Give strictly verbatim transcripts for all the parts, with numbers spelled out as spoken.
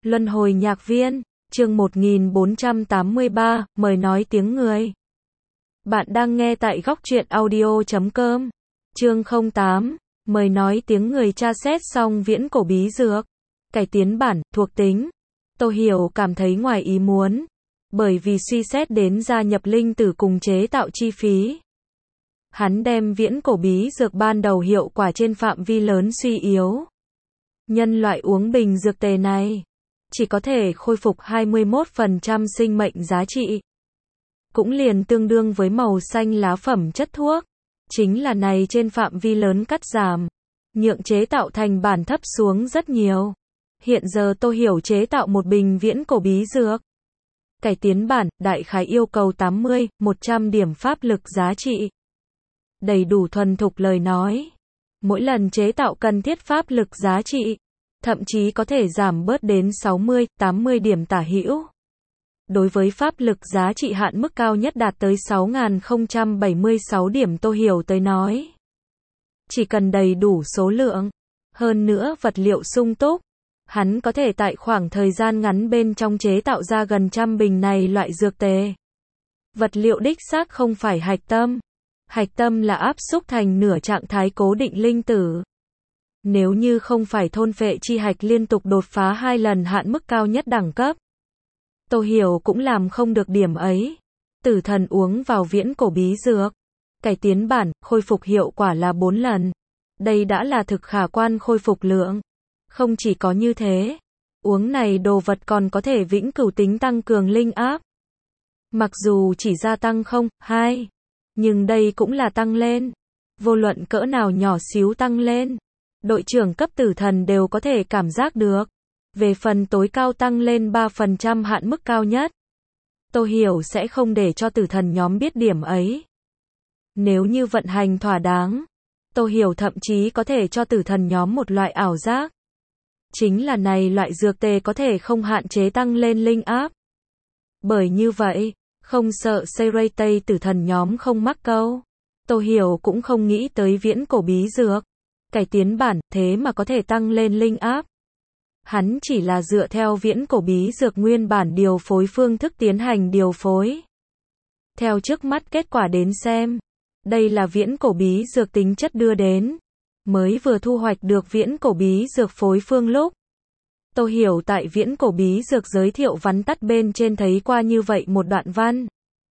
Luân hồi nhạc viên, chương một nghìn bốn trăm tám mươi ba, mời nói tiếng người. Bạn đang nghe tại góc truyện audio chấm com. Chương không tám, mời nói tiếng người. Tra xét xong viễn cổ bí dược, cải tiến bản, thuộc tính. Tô Hiểu cảm thấy ngoài ý muốn, bởi vì suy xét đến gia nhập linh tử cùng chế tạo chi phí. Hắn đem viễn cổ bí dược ban đầu hiệu quả trên phạm vi lớn suy yếu. Nhân loại uống bình dược tề này, chỉ có thể khôi phục hai mươi mốt phần trăm sinh mệnh giá trị. Cũng liền tương đương với màu xanh lá phẩm chất thuốc. Chính là này trên phạm vi lớn cắt giảm, nhượng chế tạo thành bản thấp xuống rất nhiều. Hiện giờ Tô Hiểu chế tạo một bình viễn cổ bí dược. Cải tiến bản, đại khái yêu cầu tám mươi, một trăm điểm pháp lực giá trị. Đầy đủ thuần thục lời nói. Mỗi lần chế tạo cần thiết pháp lực giá trị, thậm chí có thể giảm bớt đến sáu mươi, tám mươi điểm tả hữu. Đối với pháp lực giá trị hạn mức cao nhất đạt tới sáu nghìn không trăm bảy mươi sáu điểm, Tô Hiểu tới nói. Chỉ cần đầy đủ số lượng, hơn nữa vật liệu sung túc, hắn có thể tại khoảng thời gian ngắn bên trong chế tạo ra gần trăm bình này loại dược tề. Vật liệu đích xác không phải hạch tâm. Hạch tâm là áp xúc thành nửa trạng thái cố định linh tử. Nếu như không phải thôn phệ chi hạch liên tục đột phá hai lần hạn mức cao nhất đẳng cấp, Tô Hiểu cũng làm không được điểm ấy. Tử thần uống vào viễn cổ bí dược, cải tiến bản, khôi phục hiệu quả là bốn lần. Đây đã là thực khả quan khôi phục lượng. Không chỉ có như thế, uống này đồ vật còn có thể vĩnh cửu tính tăng cường linh áp. Mặc dù chỉ gia tăng không, hai, nhưng đây cũng là tăng lên. Vô luận cỡ nào nhỏ xíu tăng lên, đội trưởng cấp tử thần đều có thể cảm giác được. Về phần tối cao tăng lên ba phần trăm hạn mức cao nhất, Tô Hiểu sẽ không để cho tử thần nhóm biết điểm ấy. Nếu như vận hành thỏa đáng, Tô Hiểu thậm chí có thể cho tử thần nhóm một loại ảo giác. Chính là này loại dược tề có thể không hạn chế tăng lên linh áp. Bởi như vậy, không sợ Seireitei tử thần nhóm không mắc câu. Tô Hiểu cũng không nghĩ tới viễn cổ bí dược, cải tiến bản, thế mà có thể tăng lên linh áp. Hắn chỉ là dựa theo viễn cổ bí dược nguyên bản điều phối phương thức tiến hành điều phối. Theo trước mắt kết quả đến xem, đây là viễn cổ bí dược tính chất đưa đến. Mới vừa thu hoạch được viễn cổ bí dược phối phương lúc, Tô Hiểu tại viễn cổ bí dược giới thiệu vắn tắt bên trên thấy qua như vậy một đoạn văn.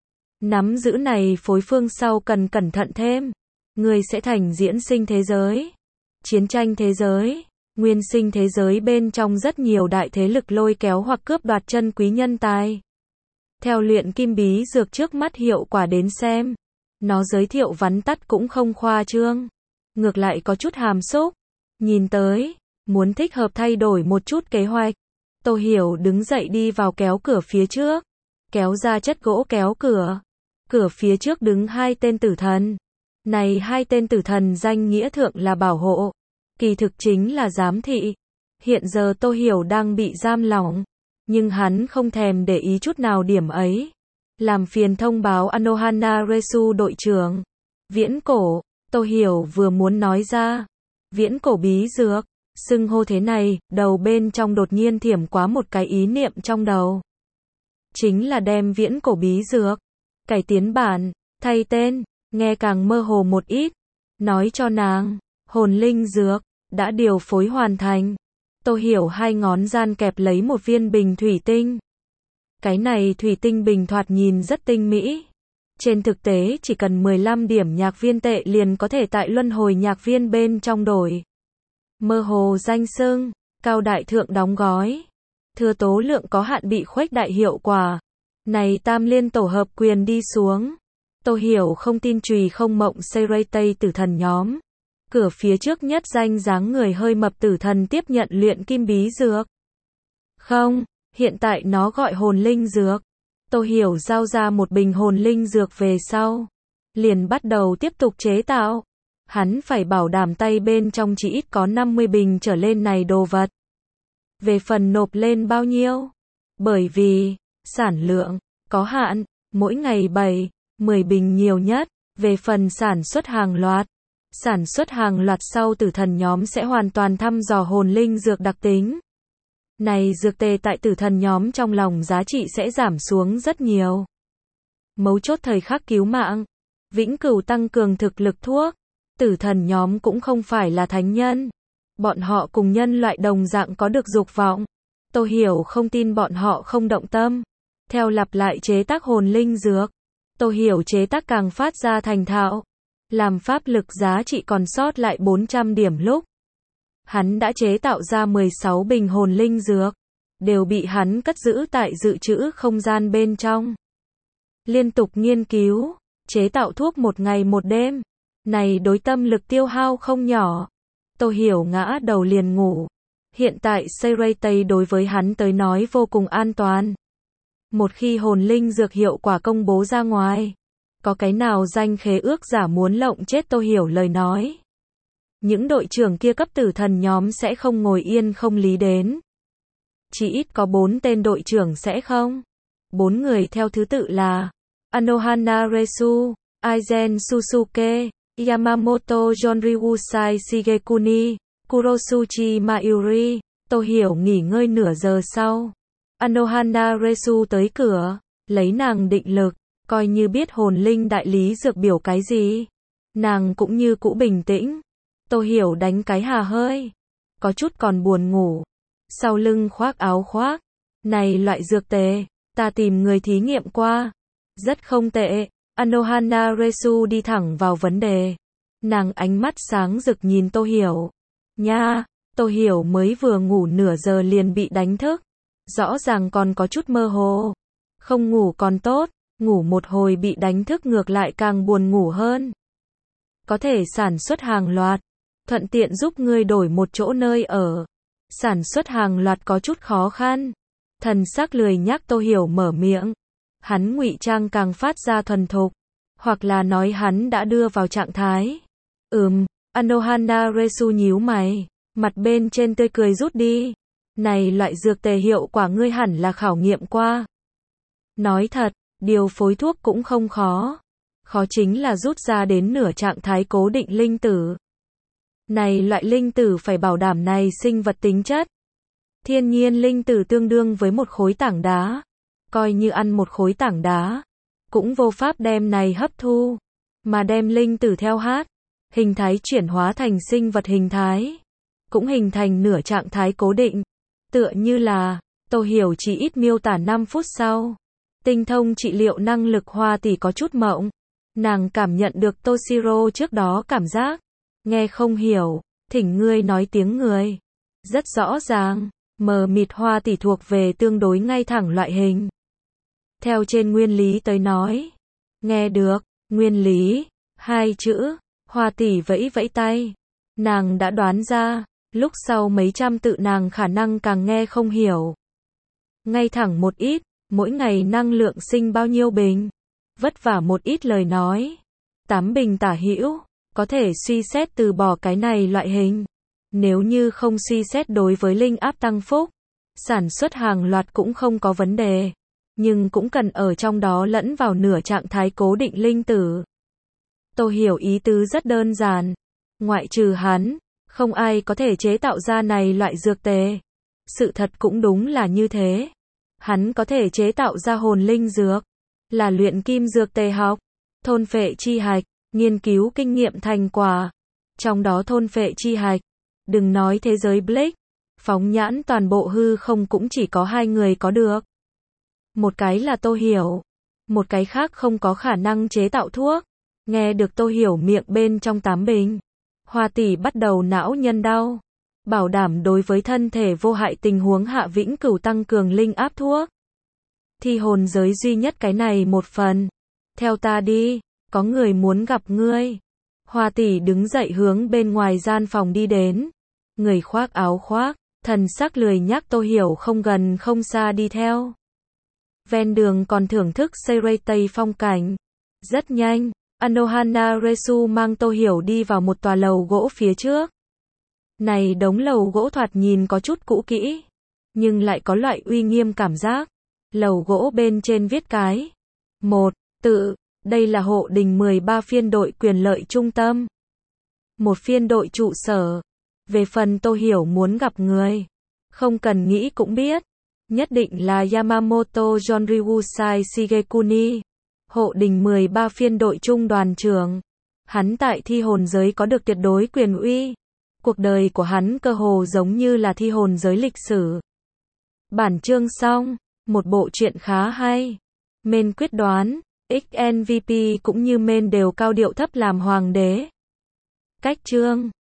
Nắm giữ này phối phương sau cần cẩn thận thêm. Người sẽ thành diễn sinh thế giới, chiến tranh thế giới, nguyên sinh thế giới bên trong rất nhiều đại thế lực lôi kéo hoặc cướp đoạt chân quý nhân tài. Theo luyện kim bí dược trước mắt hiệu quả đến xem, nó giới thiệu vắn tắt cũng không khoa trương, ngược lại có chút hàm xúc. Nhìn tới, muốn thích hợp thay đổi một chút kế hoạch. Tô Hiểu đứng dậy đi vào kéo cửa phía trước, kéo ra chất gỗ kéo cửa. Cửa phía trước đứng hai tên tử thần. Này hai tên tử thần danh nghĩa thượng là bảo hộ, kỳ thực chính là giám thị. Hiện giờ Tô Hiểu đang bị giam lỏng, nhưng hắn không thèm để ý chút nào điểm ấy. Làm phiền thông báo Anohana Resu đội trưởng. Viễn cổ, Tô Hiểu vừa muốn nói ra. Viễn cổ bí dược, xưng hô thế này, đầu bên trong đột nhiên thiểm quá một cái ý niệm trong đầu. Chính là đem viễn cổ bí dược, cải tiến bản, thay tên, nghe càng mơ hồ một ít. Nói cho nàng, hồn linh dược, đã điều phối hoàn thành. Tô Hiểu hai ngón gian kẹp lấy một viên bình thủy tinh. Cái này thủy tinh bình thoạt nhìn rất tinh mỹ. Trên thực tế chỉ cần mười lăm điểm nhạc viên tệ liền có thể tại luân hồi nhạc viên bên trong đổi. Mơ hồ danh xưng, cao đại thượng đóng gói. Thừa tố lượng có hạn bị khuếch đại hiệu quả. Này tam liên tổ hợp quyền đi xuống. Tô Hiểu không tin chùy không mộng Seireitei tử thần nhóm. Cửa phía trước nhất danh dáng người hơi mập tử thần tiếp nhận luyện kim bí dược. Không, hiện tại nó gọi hồn linh dược. Tô Hiểu giao ra một bình hồn linh dược về sau, liền bắt đầu tiếp tục chế tạo. Hắn phải bảo đảm tay bên trong chỉ ít có năm mươi bình trở lên này đồ vật. Về phần nộp lên bao nhiêu? Bởi vì, sản lượng, có hạn, mỗi ngày bảy, mười bình nhiều nhất. Về phần sản xuất hàng loạt, sản xuất hàng loạt sau tử thần nhóm sẽ hoàn toàn thăm dò hồn linh dược đặc tính. Này dược tề tại tử thần nhóm trong lòng giá trị sẽ giảm xuống rất nhiều. Mấu chốt thời khắc cứu mạng. Vĩnh cửu tăng cường thực lực thuốc. Tử thần nhóm cũng không phải là thánh nhân. Bọn họ cùng nhân loại đồng dạng có được dục vọng. Tô Hiểu không tin bọn họ không động tâm. Theo lặp lại chế tác hồn linh dược. Tô Hiểu chế tác càng phát ra thành thạo. Làm pháp lực giá trị còn sót lại bốn trăm điểm lúc. Hắn đã chế tạo ra mười sáu bình hồn linh dược. Đều bị hắn cất giữ tại dự trữ không gian bên trong. Liên tục nghiên cứu. Chế tạo thuốc một ngày một đêm. Này đối tâm lực tiêu hao không nhỏ. Tô Hiểu ngã đầu liền ngủ. Hiện tại Seirei đối với hắn tới nói vô cùng an toàn. Một khi hồn linh dược hiệu quả công bố ra ngoài. Có cái nào danh khế ước giả muốn lộng chết Tô Hiểu lời nói. Những đội trưởng kia cấp tử thần nhóm sẽ không ngồi yên không lý đến. Chỉ ít có bốn tên đội trưởng sẽ không. Bốn người theo thứ tự là Anohana Resu, Aizen Susuke, Yamamoto Jonryusai Shigekuni, Kurosuchi Mayuri. Tô Hiểu nghỉ ngơi nửa giờ sau. Anohana Resu tới cửa, lấy nàng định lực, coi như biết hồn linh đại lý dược biểu cái gì. Nàng cũng như cũ bình tĩnh. Tô Hiểu đánh cái hà hơi. Có chút còn buồn ngủ. Sau lưng khoác áo khoác. Này loại dược tề, ta tìm người thí nghiệm qua. Rất không tệ. Anohana Resu đi thẳng vào vấn đề. Nàng ánh mắt sáng rực nhìn Tô Hiểu. Nha, Tô Hiểu mới vừa ngủ nửa giờ liền bị đánh thức. Rõ ràng còn có chút mơ hồ. Không ngủ còn tốt, ngủ một hồi bị đánh thức ngược lại càng buồn ngủ hơn. Có thể sản xuất hàng loạt. Thuận tiện giúp ngươi đổi một chỗ nơi ở. Sản xuất hàng loạt có chút khó khăn. Thần sắc lười nhác Tô Hiểu mở miệng. Hắn ngụy trang càng phát ra thuần thục. Hoặc là nói hắn đã đưa vào trạng thái. Ừm, Anohana Resu nhíu mày. Mặt bên trên tươi cười rút đi. Này loại dược tề hiệu quả ngươi hẳn là khảo nghiệm qua. Nói thật, điều phối thuốc cũng không khó. Khó chính là rút ra đến nửa trạng thái cố định linh tử. Này loại linh tử phải bảo đảm này sinh vật tính chất. Thiên nhiên linh tử tương đương với một khối tảng đá. Coi như ăn một khối tảng đá. Cũng vô pháp đem này hấp thu. Mà đem linh tử theo hát. Hình thái chuyển hóa thành sinh vật hình thái. Cũng hình thành nửa trạng thái cố định. Tựa như là, Tô Hiểu chỉ ít miêu tả năm phút sau. Tinh thông trị liệu năng lực Hoa tỷ có chút mộng. Nàng cảm nhận được Toshiro trước đó cảm giác. Nghe không hiểu, thỉnh ngươi nói tiếng người. Rất rõ ràng, mờ mịt Hoa tỷ thuộc về tương đối ngay thẳng loại hình. Theo trên nguyên lý tới nói. Nghe được, nguyên lý, hai chữ, Hoa tỷ vẫy vẫy tay. Nàng đã đoán ra, lúc sau mấy trăm tự nàng khả năng càng nghe không hiểu. Ngay thẳng một ít, mỗi ngày năng lượng sinh bao nhiêu bình. Vất vả một ít lời nói. Tám bình tả hữu, có thể suy xét từ bỏ cái này loại hình. Nếu như không suy xét đối với linh áp tăng phúc, sản xuất hàng loạt cũng không có vấn đề. Nhưng cũng cần ở trong đó lẫn vào nửa trạng thái cố định linh tử. Tô Hiểu ý tứ rất đơn giản. Ngoại trừ hắn, không ai có thể chế tạo ra này loại dược tề. Sự thật cũng đúng là như thế. Hắn có thể chế tạo ra hồn linh dược. Là luyện kim dược tề học. Thôn phệ chi hạch. Nghiên cứu kinh nghiệm thành quả. Trong đó thôn phệ chi hạch. Đừng nói thế giới Blake. Phóng nhãn toàn bộ hư không cũng chỉ có hai người có được. Một cái là Tô Hiểu. Một cái khác không có khả năng chế tạo thuốc. Nghe được Tô Hiểu miệng bên trong tám bình. Hoa tỷ bắt đầu não nhân đau. Bảo đảm đối với thân thể vô hại tình huống hạ vĩnh cửu tăng cường linh áp thuốc. Thi hồn giới duy nhất cái này một phần. Theo ta đi, có người muốn gặp ngươi. Hoa tỷ đứng dậy hướng bên ngoài gian phòng đi đến. Người khoác áo khoác, thần sắc lười nhác Tô Hiểu không gần không xa đi theo. Ven đường còn thưởng thức Seirei Tây phong cảnh. Rất nhanh, Anohana Resu mang Tô Hiểu đi vào một tòa lầu gỗ phía trước. Này đống lầu gỗ thoạt nhìn có chút cũ kỹ, nhưng lại có loại uy nghiêm cảm giác. Lầu gỗ bên trên viết cái một tự, đây là hộ đình mười ba phiên đội quyền lợi trung tâm. Một phiên đội trụ sở. Về phần Tô Hiểu muốn gặp người, Không cần nghĩ cũng biết. Nhất định là Yamamoto Yonryusai Shigekuni, hộ đình mười ba phiên đội trung đoàn trưởng. Hắn tại thi hồn giới có được tuyệt đối quyền uy. Cuộc đời của hắn cơ hồ giống như là thi hồn giới lịch sử. Bản chương xong. Một bộ truyện khá hay. Main quyết đoán, ích en vê pê cũng như main đều cao điệu thấp làm hoàng đế. Cách chương